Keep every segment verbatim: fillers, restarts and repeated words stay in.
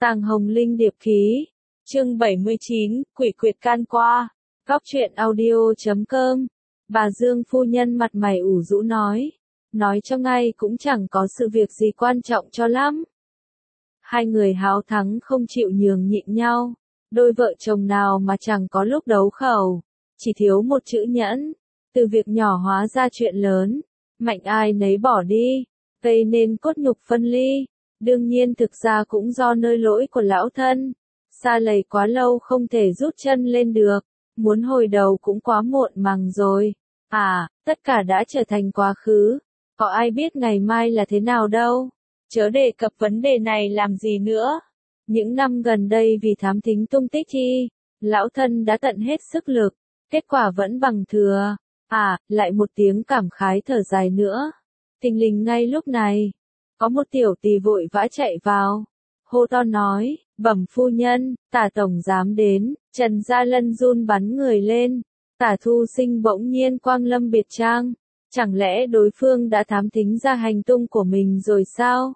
Tàng Hồng Linh điệp khí. Chương bảy mươi chín, Quỷ quyệt can qua. Góc truyện audio chấm com. Bà Dương phu nhân mặt mày ủ rũ nói. Nói cho ngay cũng chẳng có sự việc gì quan trọng cho lắm. Hai người háo thắng không chịu nhường nhịn nhau. Đôi vợ chồng nào mà chẳng có lúc đấu khẩu. Chỉ thiếu một chữ nhẫn. Từ việc nhỏ hóa ra chuyện lớn. Mạnh ai nấy bỏ đi. Gây nên cốt nhục phân ly. Đương nhiên thực ra cũng do nơi lỗi của lão thân. Xa lầy quá lâu không thể rút chân lên được. Muốn hồi đầu cũng quá muộn màng rồi. À, tất cả đã trở thành quá khứ. Có ai biết ngày mai là thế nào đâu. Chớ đề cập vấn đề này làm gì nữa. Những năm gần đây vì thám thính tung tích chi, lão thân đã tận hết sức lực. Kết quả vẫn bằng thừa. À, lại một tiếng cảm khái thở dài nữa. Thình lình ngay lúc này. Có một tiểu tỳ vội vã chạy vào. Hô to nói, bẩm phu nhân, Tả tổng giám đến. Trần Gia Lân run bắn người lên. Tả Thu Sinh bỗng nhiên quang lâm biệt trang. Chẳng lẽ đối phương đã thám thính ra hành tung của mình rồi sao?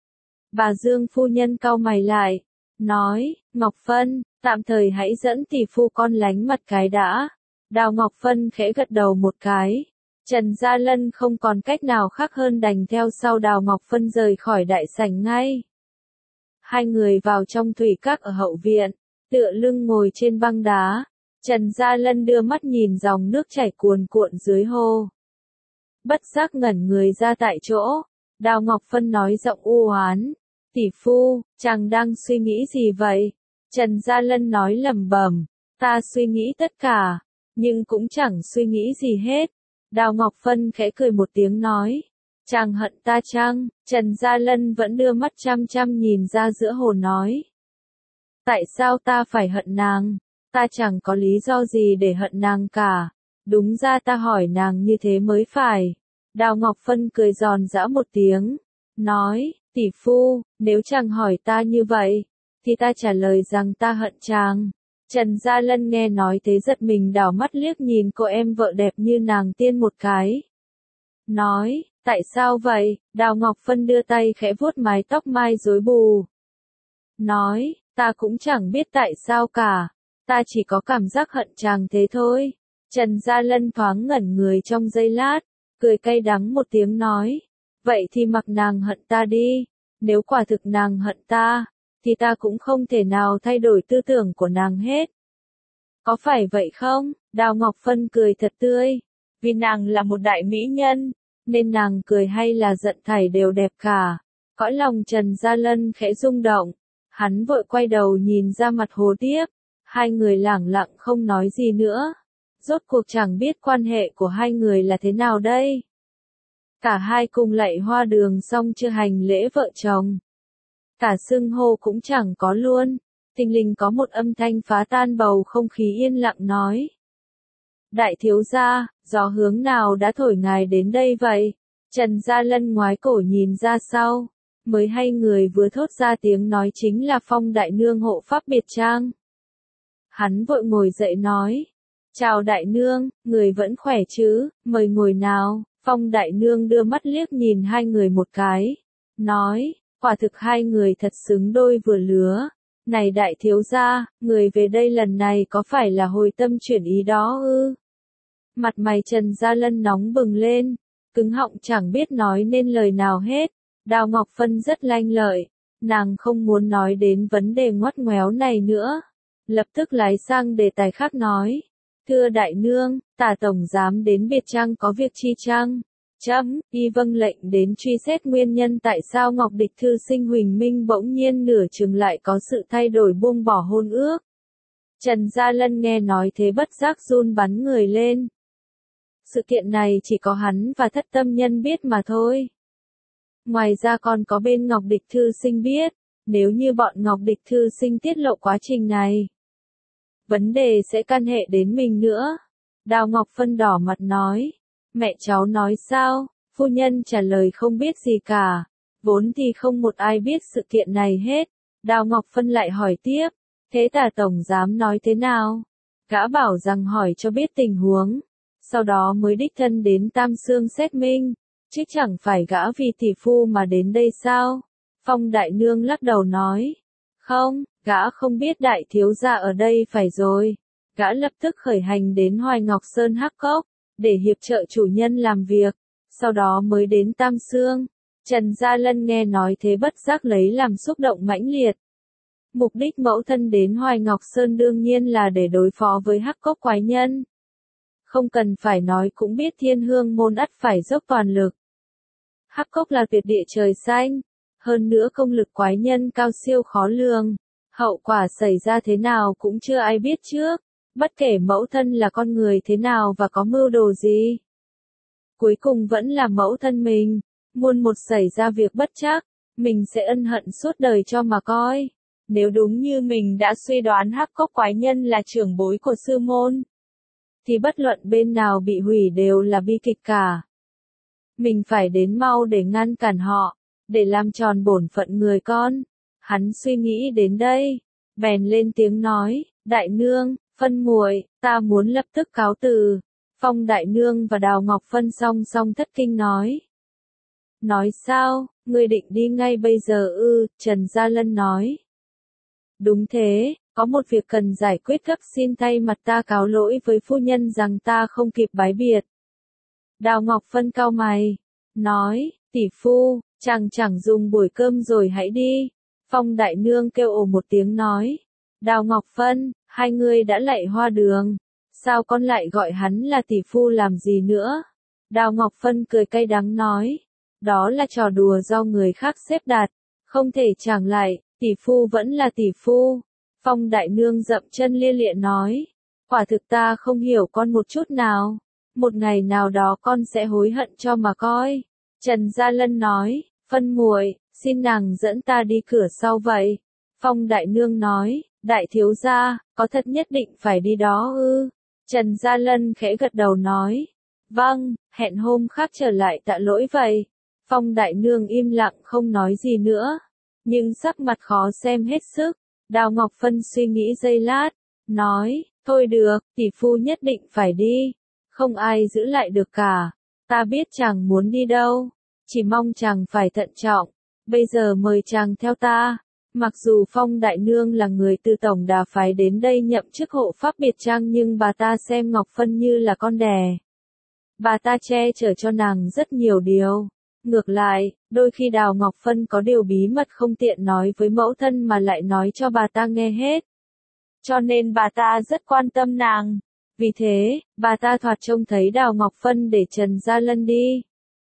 Bà Dương phu nhân cau mày lại. Nói, Ngọc Phân, tạm thời hãy dẫn tỷ phu con lánh mặt cái đã. Đào Ngọc Phân khẽ gật đầu một cái. Trần Gia Lân không còn cách nào khác hơn đành theo sau Đào Ngọc Phân rời khỏi đại sảnh ngay. Hai người vào trong thủy các ở hậu viện, tựa lưng ngồi trên băng đá. Trần Gia Lân đưa mắt nhìn dòng nước chảy cuồn cuộn dưới hồ. Bất giác ngẩn người ra tại chỗ. Đào Ngọc Phân nói giọng u oán. Tỷ phu, chàng đang suy nghĩ gì vậy? Trần Gia Lân nói lẩm bẩm. Ta suy nghĩ tất cả, nhưng cũng chẳng suy nghĩ gì hết. Đào Ngọc Phân khẽ cười một tiếng nói. Chàng hận ta chăng? Trần Gia Lân vẫn đưa mắt chăm chăm nhìn ra giữa hồ nói. Tại sao ta phải hận nàng? Ta chẳng có lý do gì để hận nàng cả. Đúng ra ta hỏi nàng như thế mới phải. Đào Ngọc Phân cười giòn giã một tiếng. Nói, tỷ phu, nếu chàng hỏi ta như vậy, thì ta trả lời rằng ta hận chàng. Trần Gia Lân nghe nói thế giật mình đảo mắt liếc nhìn cô em vợ đẹp như nàng tiên một cái. Nói, tại sao vậy? Đào Ngọc Phân đưa tay khẽ vuốt mái tóc mai rối bù. Nói, ta cũng chẳng biết tại sao cả. Ta chỉ có cảm giác hận chàng thế thôi. Trần Gia Lân thoáng ngẩn người trong giây lát, cười cay đắng một tiếng nói. Vậy thì mặc nàng hận ta đi. Nếu quả thực nàng hận ta, thì ta cũng không thể nào thay đổi tư tưởng của nàng hết. Có phải vậy không? Đào Ngọc Phân cười thật tươi. Vì nàng là một đại mỹ nhân, nên nàng cười hay là giận thảy đều đẹp cả. Cõi lòng Trần Gia Lân khẽ rung động. Hắn vội quay đầu nhìn ra mặt hồ tiếp. Hai người lẳng lặng không nói gì nữa. Rốt cuộc chẳng biết quan hệ của hai người là thế nào đây. Cả hai cùng lạy hoa đường xong chưa hành lễ vợ chồng. Cả xưng hô cũng chẳng có luôn. Thình lình có một âm thanh phá tan bầu không khí yên lặng nói. Đại thiếu gia, gió hướng nào đã thổi ngài đến đây vậy? Trần Gia Lân ngoái cổ nhìn ra sau. Mới hay người vừa thốt ra tiếng nói chính là Phong đại nương hộ pháp biệt trang. Hắn vội ngồi dậy nói. Chào đại nương, người vẫn khỏe chứ, mời ngồi nào. Phong đại nương đưa mắt liếc nhìn hai người một cái. Nói, quả thực hai người thật xứng đôi vừa lứa. Này đại thiếu gia, người về đây lần này có phải là hồi tâm chuyển ý đó ư? Mặt mày Trần Gia Lân nóng bừng lên, cứng họng chẳng biết nói nên lời nào hết. Đào Ngọc Phân rất lanh lợi, nàng không muốn nói đến vấn đề ngoắt ngoéo này nữa. Lập tức lái sang đề tài khác nói. Thưa đại nương, Tả tổng giám đến biệt trang có việc chi chăng? Chấm, y vâng lệnh đến truy xét nguyên nhân tại sao Ngọc Địch thư sinh Huỳnh Minh bỗng nhiên nửa chừng lại có sự thay đổi buông bỏ hôn ước. Trần Gia Lân nghe nói thế bất giác run bắn người lên. Sự kiện này chỉ có hắn và thất tâm nhân biết mà thôi. Ngoài ra còn có bên Ngọc Địch thư sinh biết, nếu như bọn Ngọc Địch thư sinh tiết lộ quá trình này, vấn đề sẽ can hệ đến mình nữa. Đào Ngọc Phân đỏ mặt nói. Mẹ cháu nói sao? Phu nhân trả lời không biết gì cả. Vốn thì không một ai biết sự kiện này hết. Đào Ngọc Phân lại hỏi tiếp. Thế Tả tổng giám nói thế nào? Gã bảo rằng hỏi cho biết tình huống. Sau đó mới đích thân đến Tam Xương xét minh. Chứ chẳng phải gã vì tỷ phu mà đến đây sao? Phong đại nương lắc đầu nói. Không, gã không biết đại thiếu gia ở đây phải rồi. Gã lập tức khởi hành đến Hoài Ngọc Sơn Hắc Cốc, để hiệp trợ chủ nhân làm việc, sau đó mới đến Tam Xương. Trần Gia Lân nghe nói thế bất giác lấy làm xúc động mãnh liệt. Mục đích mẫu thân đến Hoài Ngọc Sơn đương nhiên là để đối phó với Hắc Cốc quái nhân. Không cần phải nói cũng biết Thiên Hương môn ắt phải dốc toàn lực. Hắc Cốc là tuyệt địa trời xanh, hơn nữa công lực quái nhân cao siêu khó lường. Hậu quả xảy ra thế nào cũng chưa ai biết trước, bất kể mẫu thân là con người thế nào và có mưu đồ gì. Cuối cùng vẫn là mẫu thân mình, muôn một xảy ra việc bất trắc, mình sẽ ân hận suốt đời cho mà coi. Nếu đúng như mình đã suy đoán Hắc Cốc quái nhân là trưởng bối của sư môn, thì bất luận bên nào bị hủy đều là bi kịch cả. Mình phải đến mau để ngăn cản họ, để làm tròn bổn phận người con. Hắn suy nghĩ đến đây, bèn lên tiếng nói, đại nương, Phân muội, ta muốn lập tức cáo từ. Phong đại nương và Đào Ngọc Phân song song thất kinh nói. Nói sao, ngươi định đi ngay bây giờ ư? Trần Gia Lân nói. Đúng thế, có một việc cần giải quyết gấp, xin thay mặt ta cáo lỗi với phu nhân rằng ta không kịp bái biệt. Đào Ngọc Phân cau mày, nói, tỷ phu, chàng chẳng dùng buổi cơm rồi hãy đi. Phong đại nương kêu ồ một tiếng nói, Đào Ngọc Phân, hai người đã lạy hoa đường, sao con lại gọi hắn là tỷ phu làm gì nữa? Đào Ngọc Phân cười cay đắng nói, đó là trò đùa do người khác xếp đặt, không thể chẳng lại, tỷ phu vẫn là tỷ phu. Phong đại nương dậm chân lia lịa nói, quả thực ta không hiểu con một chút nào, một ngày nào đó con sẽ hối hận cho mà coi. Trần Gia Lân nói, Phân muội, xin nàng dẫn ta đi cửa sau vậy. Phong đại nương nói, đại thiếu gia, có thật nhất định phải đi đó ư? Trần Gia Lân khẽ gật đầu nói, vâng, hẹn hôm khác trở lại tạ lỗi vậy. Phong đại nương im lặng không nói gì nữa, nhưng sắc mặt khó xem hết sức. Đào Ngọc Phân suy nghĩ giây lát, nói, thôi được, tỷ phu nhất định phải đi, không ai giữ lại được cả. Ta biết chàng muốn đi đâu, chỉ mong chàng phải thận trọng. Bây giờ mời chàng theo ta. Mặc dù Phong đại nương là người từ tổng đà phái đến đây nhậm chức hộ pháp biệt trang, nhưng bà ta xem Ngọc Phân như là con đẻ. Bà ta che chở cho nàng rất nhiều điều. Ngược lại, đôi khi Đào Ngọc Phân có điều bí mật không tiện nói với mẫu thân mà lại nói cho bà ta nghe hết. Cho nên bà ta rất quan tâm nàng. Vì thế, bà ta thoạt trông thấy Đào Ngọc Phân để Trần Gia Lân đi.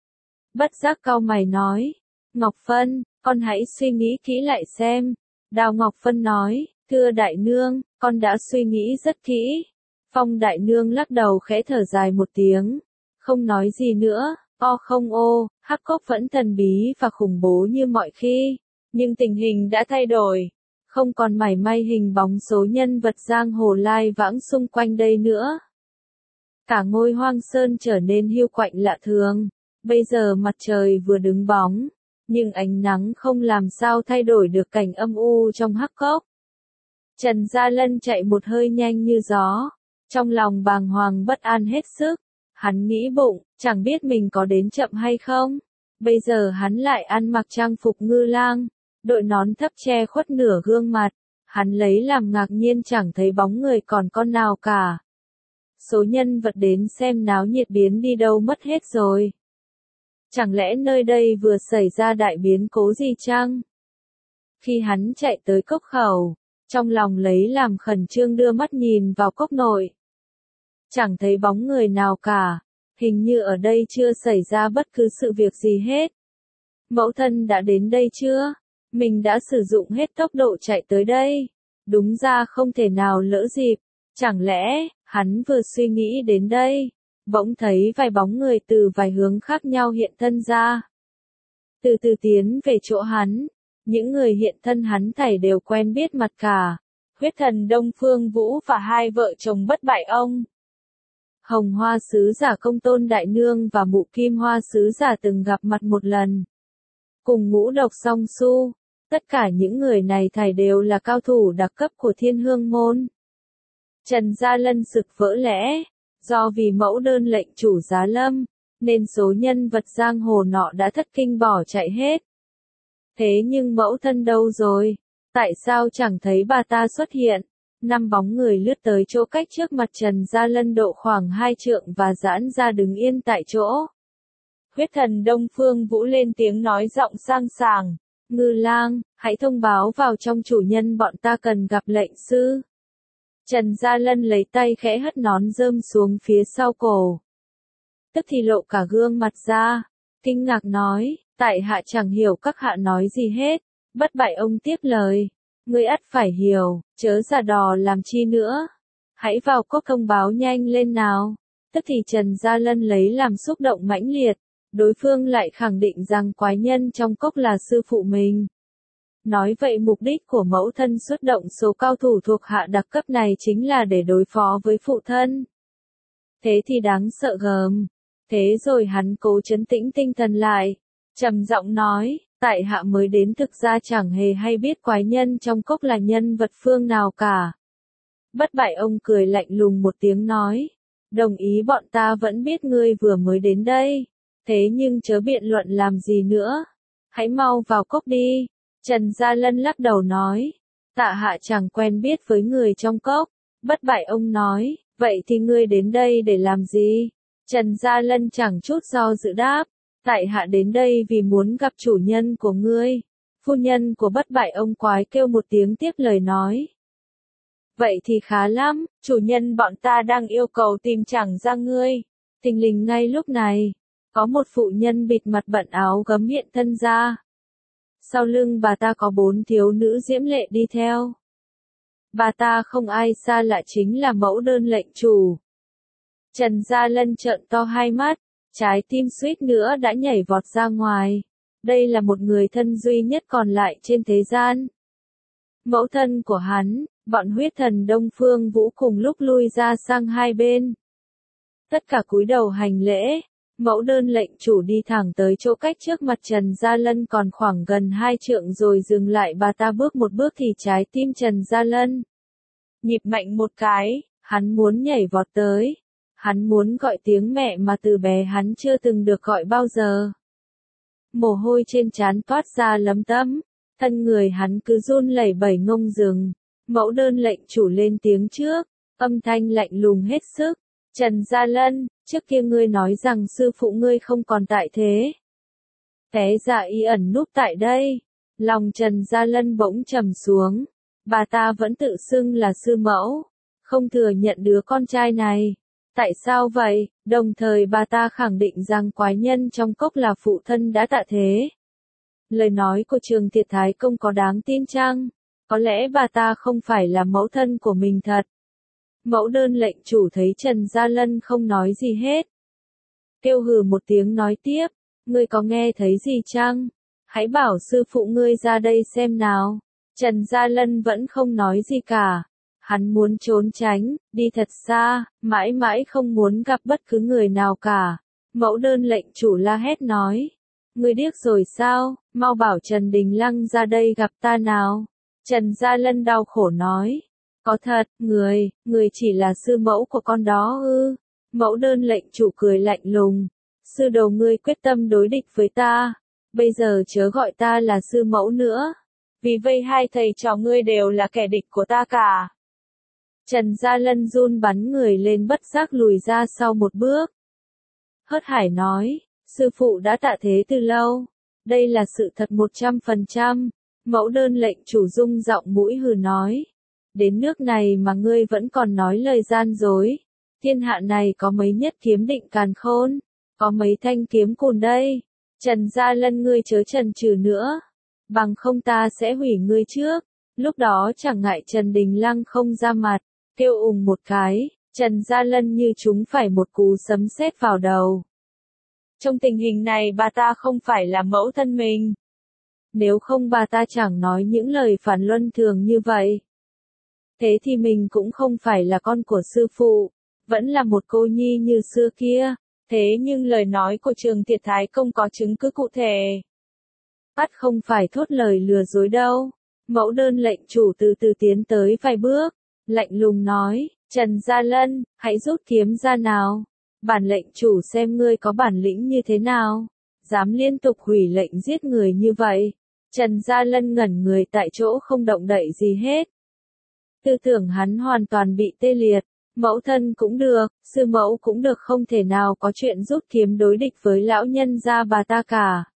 Bất giác cau mày nói, Ngọc Phân, con hãy suy nghĩ kỹ lại xem. Đào Ngọc Phân nói, thưa đại nương, con đã suy nghĩ rất kỹ. Phong đại nương lắc đầu khẽ thở dài một tiếng, không nói gì nữa. O không ô, Hắc Cốc vẫn thần bí và khủng bố như mọi khi, nhưng tình hình đã thay đổi, không còn mảy may hình bóng số nhân vật giang hồ lai vãng xung quanh đây nữa. Cả ngôi hoang sơn trở nên hiu quạnh lạ thường, bây giờ mặt trời vừa đứng bóng, nhưng ánh nắng không làm sao thay đổi được cảnh âm u trong Hắc Cốc. Trần Gia Lân chạy một hơi nhanh như gió, trong lòng bàng hoàng bất an hết sức. Hắn nghĩ bụng, chẳng biết mình có đến chậm hay không. Bây giờ hắn lại ăn mặc trang phục ngư lang, đội nón thấp che khuất nửa gương mặt. Hắn lấy làm ngạc nhiên chẳng thấy bóng người còn con nào cả. Số nhân vật đến xem náo nhiệt biến đi đâu mất hết rồi. Chẳng lẽ nơi đây vừa xảy ra đại biến cố gì chăng? Khi hắn chạy tới cốc khẩu, trong lòng lấy làm khẩn trương đưa mắt nhìn vào cốc nội. Chẳng thấy bóng người nào cả, hình như ở đây chưa xảy ra bất cứ sự việc gì hết. Mẫu thân đã đến đây chưa? Mình đã sử dụng hết tốc độ chạy tới đây. Đúng ra không thể nào lỡ dịp. Chẳng lẽ, hắn vừa suy nghĩ đến đây, bỗng thấy vài bóng người từ vài hướng khác nhau hiện thân ra. Từ từ tiến về chỗ hắn, những người hiện thân hắn thảy đều quen biết mặt cả. Huyết thần Đông Phương Vũ và hai vợ chồng bất bại ông. Hồng Hoa Sứ Giả Công Tôn Đại Nương và Mụ Kim Hoa Sứ Giả từng gặp mặt một lần. Cùng Ngũ Độc Song Su, tất cả những người này thảy đều là cao thủ đặc cấp của Thiên Hương môn. Trần Gia Lân sực vỡ lẽ, do vì mẫu đơn lệnh chủ giá lâm, nên số nhân vật giang hồ nọ đã thất kinh bỏ chạy hết. Thế nhưng mẫu thân đâu rồi? Tại sao chẳng thấy bà ta xuất hiện? Năm bóng người lướt tới chỗ cách trước mặt Trần Gia Lân độ khoảng hai trượng và giãn ra đứng yên tại chỗ. Huyết thần Đông Phương Vũ lên tiếng nói giọng sang sảng. Ngư lang, hãy thông báo vào trong chủ nhân bọn ta cần gặp lệnh sư. Trần Gia Lân lấy tay khẽ hất nón rơm xuống phía sau cổ. Tức thì lộ cả gương mặt ra, kinh ngạc nói, tại hạ chẳng hiểu các hạ nói gì hết. Bất bại ông tiếp lời, ngươi ắt phải hiểu, chớ giả đò làm chi nữa. Hãy vào cốc thông báo nhanh lên nào. Tức thì Trần Gia Lân lấy làm xúc động mãnh liệt, đối phương lại khẳng định rằng quái nhân trong cốc là sư phụ mình. Nói vậy mục đích của mẫu thân xuất động số cao thủ thuộc hạ đặc cấp này chính là để đối phó với phụ thân. Thế thì đáng sợ gờm. Thế rồi hắn cố trấn tĩnh tinh thần lại, trầm giọng nói, tại hạ mới đến thực ra chẳng hề hay biết quái nhân trong cốc là nhân vật phương nào cả. Bất bại ông cười lạnh lùng một tiếng nói, đồng ý bọn ta vẫn biết ngươi vừa mới đến đây, thế nhưng chớ biện luận làm gì nữa, hãy mau vào cốc đi. Trần Gia Lân lắc đầu nói, tạ hạ chẳng quen biết với người trong cốc. Bất bại ông nói, vậy thì ngươi đến đây để làm gì? Trần Gia Lân chẳng chút do dự đáp, tại hạ đến đây vì muốn gặp chủ nhân của ngươi. Phu nhân của bất bại ông quái kêu một tiếng tiếp lời nói. Vậy thì khá lắm, chủ nhân bọn ta đang yêu cầu tìm chẳng ra ngươi. Thình lình ngay lúc này, có một phụ nhân bịt mặt bận áo gấm hiện thân ra. Sau lưng bà ta có bốn thiếu nữ diễm lệ đi theo. Bà ta không ai xa lạ chính là mẫu đơn lệnh chủ. Trần Gia Lân trợn to hai mắt, trái tim suýt nữa đã nhảy vọt ra ngoài. Đây là một người thân duy nhất còn lại trên thế gian. Mẫu thân của hắn, bọn huyết thần Đông Phương Vũ cùng lúc lui ra sang hai bên. Tất cả cúi đầu hành lễ, mẫu đơn lệnh chủ đi thẳng tới chỗ cách trước mặt Trần Gia Lân còn khoảng gần hai trượng rồi dừng lại. Bà ta bước một bước thì trái tim Trần Gia Lân nhịp mạnh một cái, hắn muốn nhảy vọt tới. Hắn muốn gọi tiếng mẹ mà từ bé hắn chưa từng được gọi bao giờ. Mồ hôi trên trán toát ra lấm tấm, thân người hắn cứ run lẩy bẩy ngông rừng. Mẫu đơn lệnh chủ lên tiếng trước, âm thanh lạnh lùng hết sức. Trần Gia Lân, trước kia ngươi nói rằng sư phụ ngươi không còn tại thế. Té ra y ẩn núp tại đây. Lòng Trần Gia Lân bỗng trầm xuống. Bà ta vẫn tự xưng là sư mẫu, không thừa nhận đứa con trai này. Tại sao vậy? Đồng thời bà ta khẳng định rằng quái nhân trong cốc là phụ thân đã tạ thế. Lời nói của Trường Thiệt Thái Công có đáng tin chăng? Có lẽ bà ta không phải là mẫu thân của mình thật. Mẫu đơn lệnh chủ thấy Trần Gia Lân không nói gì hết. Kêu hừ một tiếng nói tiếp, ngươi có nghe thấy gì chăng? Hãy bảo sư phụ ngươi ra đây xem nào. Trần Gia Lân vẫn không nói gì cả. Hắn muốn trốn tránh, đi thật xa, mãi mãi không muốn gặp bất cứ người nào cả. Mẫu đơn lệnh chủ la hét nói. Ngươi điếc rồi sao, mau bảo Trần Đình Lăng ra đây gặp ta nào. Trần Gia Lân đau khổ nói. Có thật, người, người chỉ là sư mẫu của con đó ư. Mẫu đơn lệnh chủ cười lạnh lùng. Sư đồ ngươi quyết tâm đối địch với ta. Bây giờ chớ gọi ta là sư mẫu nữa. Vì vậy hai thầy trò ngươi đều là kẻ địch của ta cả. Trần Gia Lân run bắn người lên bất giác lùi ra sau một bước. Hớt hải nói, sư phụ đã tạ thế từ lâu. Đây là sự thật một trăm phần trăm. Mẫu đơn lệnh chủ rung giọng mũi hừ nói. Đến nước này mà ngươi vẫn còn nói lời gian dối. Thiên hạ này có mấy nhất kiếm định càn khôn. Có mấy thanh kiếm cùn đây. Trần Gia Lân ngươi chớ chần chừ nữa. Bằng không ta sẽ hủy ngươi trước. Lúc đó chẳng ngại Trần Đình Lăng không ra mặt. Kêu ùng một cái, Trần Gia Lân như chúng phải một cú sấm sét vào đầu. Trong tình hình này bà ta không phải là mẫu thân mình. Nếu không bà ta chẳng nói những lời phản luân thường như vậy. Thế thì mình cũng không phải là con của sư phụ, vẫn là một cô nhi như xưa kia. Thế nhưng lời nói của Trường Thiệt Thái Công có chứng cứ cụ thể. Ắt không phải thốt lời lừa dối đâu. Mẫu đơn lệnh chủ từ từ tiến tới vài bước. Lạnh lùng nói, Trần Gia Lân, hãy rút kiếm ra nào. Bản lệnh chủ xem ngươi có bản lĩnh như thế nào. Dám liên tục hủy lệnh giết người như vậy. Trần Gia Lân ngẩn người tại chỗ không động đậy gì hết. Tư tưởng hắn hoàn toàn bị tê liệt. Mẫu thân cũng được, sư mẫu cũng được, không thể nào có chuyện rút kiếm đối địch với lão nhân gia bà ta cả.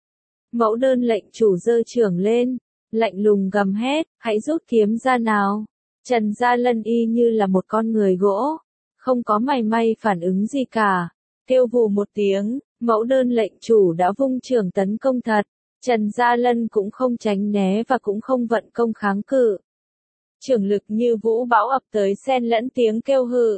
Mẫu đơn lệnh chủ giơ chưởng lên, lạnh lùng gầm hét, hãy rút kiếm ra nào. Trần Gia Lân y như là một con người gỗ, không có mảy may phản ứng gì cả. Kêu vù một tiếng, mẫu đơn lệnh chủ đã vung chưởng tấn công thật. Trần Gia Lân cũng không tránh né và cũng không vận công kháng cự. Chưởng lực như vũ bão ập tới xen lẫn tiếng kêu hự.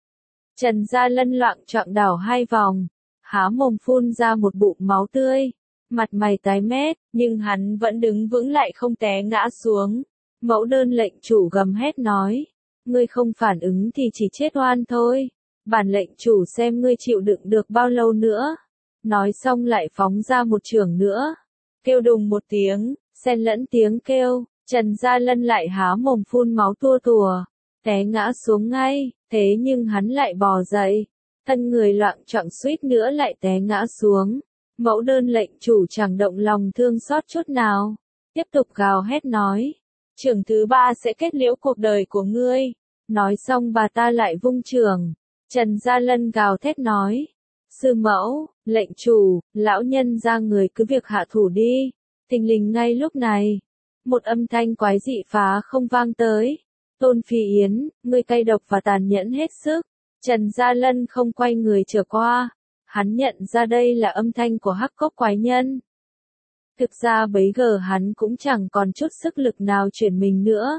Trần Gia Lân loạng choạng đảo hai vòng, há mồm phun ra một bụng máu tươi, mặt mày tái mét, nhưng hắn vẫn đứng vững lại không té ngã xuống. Mẫu đơn lệnh chủ gầm hét nói, ngươi không phản ứng thì chỉ chết oan thôi, bản lệnh chủ xem ngươi chịu đựng được bao lâu nữa. Nói xong lại phóng ra một chưởng nữa, kêu đùng một tiếng, xen lẫn tiếng kêu. Trần Gia Lân lại há mồm phun máu tua tùa, té ngã xuống ngay, thế nhưng hắn lại bò dậy, thân người loạng choạng suýt nữa lại té ngã xuống. Mẫu đơn lệnh chủ chẳng động lòng thương xót chút nào, tiếp tục gào hét nói, chưởng thứ ba sẽ kết liễu cuộc đời của ngươi. Nói xong bà ta lại vung chưởng. Trần Gia Lân gào thét nói, sư mẫu, lệnh chủ, lão nhân ra người cứ việc hạ thủ đi. Thình lình ngay lúc này, một âm thanh quái dị phá không vang tới. Tôn Phi Yến, ngươi cay độc và tàn nhẫn hết sức. Trần Gia Lân không quay người trở qua. Hắn nhận ra đây là âm thanh của Hắc Cốc quái nhân. Thực ra bấy giờ hắn cũng chẳng còn chút sức lực nào chuyển mình nữa.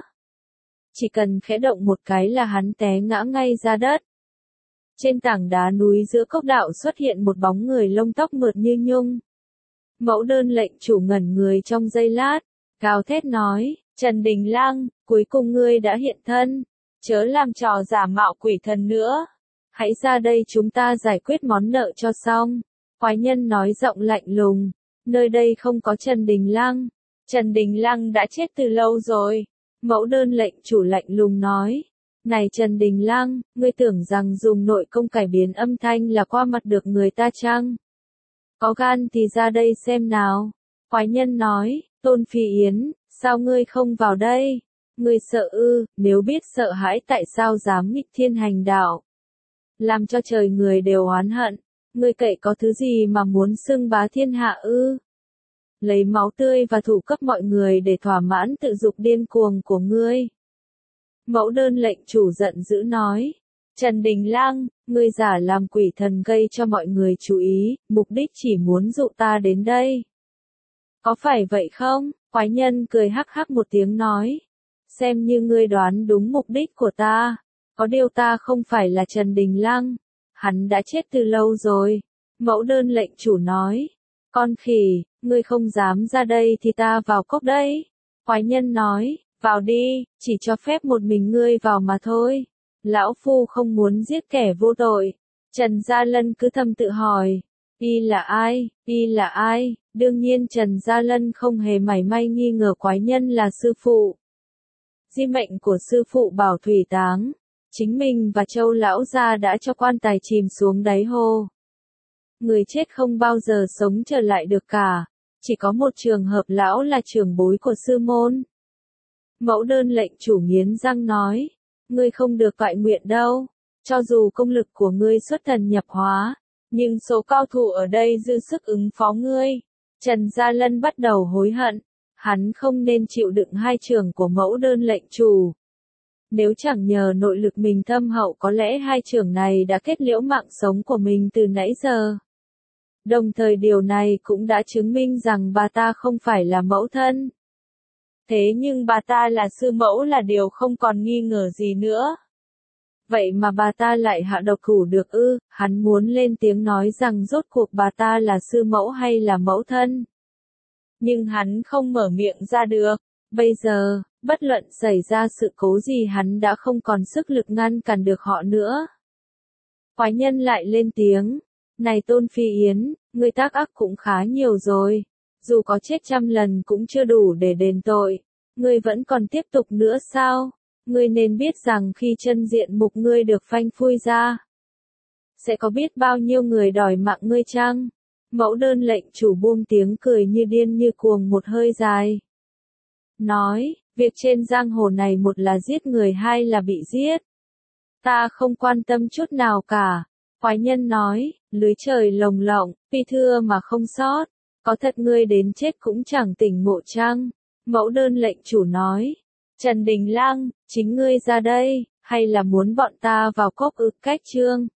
Chỉ cần khẽ động một cái là hắn té ngã ngay ra đất. Trên tảng đá núi giữa cốc đạo xuất hiện một bóng người lông tóc mượt như nhung. Mẫu đơn lệnh chủ ngẩn người trong giây lát, gào thét nói, Trần Đình Lăng, cuối cùng ngươi đã hiện thân, chớ làm trò giả mạo quỷ thần nữa. Hãy ra đây chúng ta giải quyết món nợ cho xong. Quái nhân nói giọng lạnh lùng, nơi đây không có Trần Đình Lăng. Trần Đình Lăng đã chết từ lâu rồi. Mẫu đơn lệnh chủ lạnh lùng nói, này Trần Đình Lăng, ngươi tưởng rằng dùng nội công cải biến âm thanh là qua mặt được người ta chăng? Có gan thì ra đây xem nào. Quái nhân nói, Tôn Phi Yến, sao ngươi không vào đây? Ngươi sợ ư, nếu biết sợ hãi tại sao dám nghịch thiên hành đạo? Làm cho trời người đều oán hận, ngươi cậy có thứ gì mà muốn xưng bá thiên hạ ư? Lấy máu tươi và thủ cấp mọi người để thỏa mãn tự dục điên cuồng của ngươi. Mẫu đơn lệnh chủ giận dữ nói, Trần Đình Lăng, ngươi giả làm quỷ thần gây cho mọi người chú ý, mục đích chỉ muốn dụ ta đến đây. Có phải vậy không? Quái nhân cười hắc hắc một tiếng nói, xem như ngươi đoán đúng mục đích của ta. Có điều ta không phải là Trần Đình Lăng, hắn đã chết từ lâu rồi. Mẫu đơn lệnh chủ nói, con khỉ, ngươi không dám ra đây thì ta vào cốc đây. Quái nhân nói, vào đi, chỉ cho phép một mình ngươi vào mà thôi. Lão phu không muốn giết kẻ vô tội. Trần Gia Lân cứ thầm tự hỏi, y là ai, y là ai? Đương nhiên Trần Gia Lân không hề mảy may nghi ngờ quái nhân là sư phụ. Di mệnh của sư phụ bảo thủy táng, chính mình và Châu lão gia đã cho quan tài chìm xuống đáy hồ. Người chết không bao giờ sống trở lại được cả, chỉ có một trường hợp lão là trưởng bối của sư môn. Mẫu đơn lệnh chủ nghiến răng nói, ngươi không được toại nguyện đâu, cho dù công lực của ngươi xuất thần nhập hóa, nhưng số cao thủ ở đây dư sức ứng phó ngươi. Trần Gia Lân bắt đầu hối hận, hắn không nên chịu đựng hai trường của mẫu đơn lệnh chủ. Nếu chẳng nhờ nội lực mình thâm hậu có lẽ hai trường này đã kết liễu mạng sống của mình từ nãy giờ. Đồng thời điều này cũng đã chứng minh rằng bà ta không phải là mẫu thân. Thế nhưng bà ta là sư mẫu là điều không còn nghi ngờ gì nữa. Vậy mà bà ta lại hạ độc thủ được ư? Hắn muốn lên tiếng nói rằng rốt cuộc bà ta là sư mẫu hay là mẫu thân. Nhưng hắn không mở miệng ra được. Bây giờ, bất luận xảy ra sự cố gì hắn đã không còn sức lực ngăn cản được họ nữa. Quái nhân lại lên tiếng. Này Tôn Phi Yến, ngươi tác ác cũng khá nhiều rồi. Dù có chết trăm lần cũng chưa đủ để đền tội. Ngươi vẫn còn tiếp tục nữa sao? Ngươi nên biết rằng khi chân diện mục ngươi được phanh phui ra, sẽ có biết bao nhiêu người đòi mạng ngươi chăng? Mẫu đơn lệnh chủ buông tiếng cười như điên như cuồng một hơi dài. Nói, việc trên giang hồ này một là giết người hai là bị giết. Ta không quan tâm chút nào cả. Quái nhân nói, lưới trời lồng lộng, phi thưa mà không sót. Có thật ngươi đến chết cũng chẳng tỉnh ngộ chăng? Mẫu đơn lệnh chủ nói. Trần Đình Lăng, chính ngươi ra đây, hay là muốn bọn ta vào cốc ư? Cách chương